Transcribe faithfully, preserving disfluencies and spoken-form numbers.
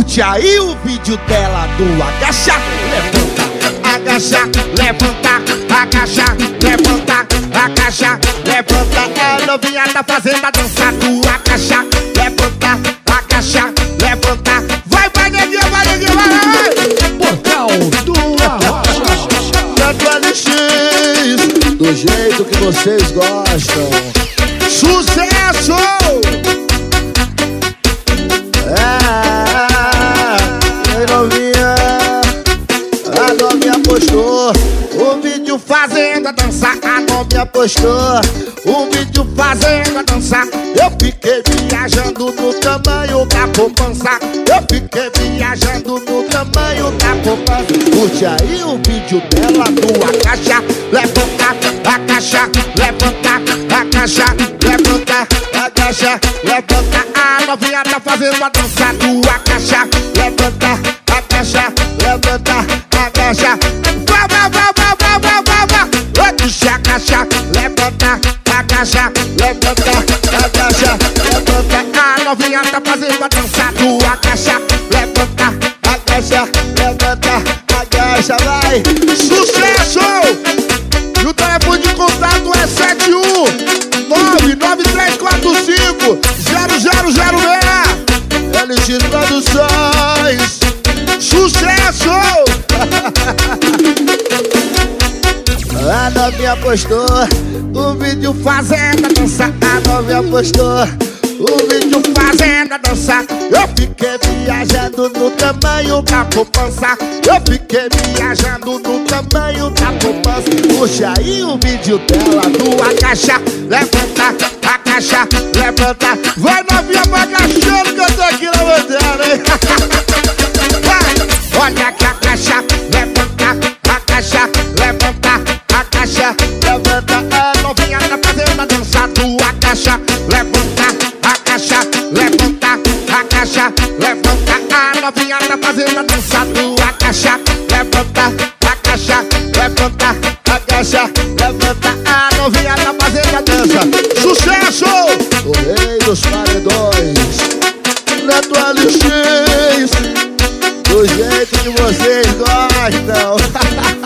Curte aí o vídeo dela do agacha, levanta, agacha, levanta, agacha, levanta, agacha, levanta. É novinha tá fazendo a dança do agacha, levanta, agacha, levanta. Vai, vai, neguinho, vai, neguinho, vai, vai. Portal do Arrocha. Tanto L X, Do jeito que vocês gostam. sucesso! É, novinha, a novinha postou O vídeo fazendo a dança, a novinha postou O vídeo fazendo a dança. Eu fiquei viajando no tamanho da poupança. Eu fiquei viajando no tamanho da poupança. Curte aí o vídeo dela do agacha, levanta, agacha, levanta, agacha, levanta, agacha, levanta. A novinha tá fazendo a dança do agacha, levanta, agacha, levanta, agacha. Vá, vá, vá, vá, vá, vá, vá, vá. Agacha, agacha, levanta, agacha, levanta, agacha, levanta. A novinha tá fazendo a dança do agacha, levanta, agacha, levanta, agacha, vai. Sucesso! E o telefone de contato é sete um nove nove três quatro cinco zero zero zero seis. L X Produções. Sucesso! A novinha postou O vídeo fazendo a dança, a novinha postou O vídeo fazendo a dança. Eu fiquei viajando no tamanho da poupança. Eu fiquei viajando no tamanho da poupança. Puxa aí o vídeo dela do agacha, levanta, agacha, levanta. Vai, novinha, vai agachando que eu tô aqui na bandeira, hein? Vai, olha que agacha, levanta, agacha, levanta, agacha, levanta. A novinha tá fazendo a dança do agacha, levanta, agacha, levanta, agacha, levanta. A novinha tá fazendo a dança do agacha, levanta, agacha, levanta, agacha, levanta. A novinha tá fazendo a dança. Sucesso! O rei dos paredões, Neto L X, do jeito que vocês gostam.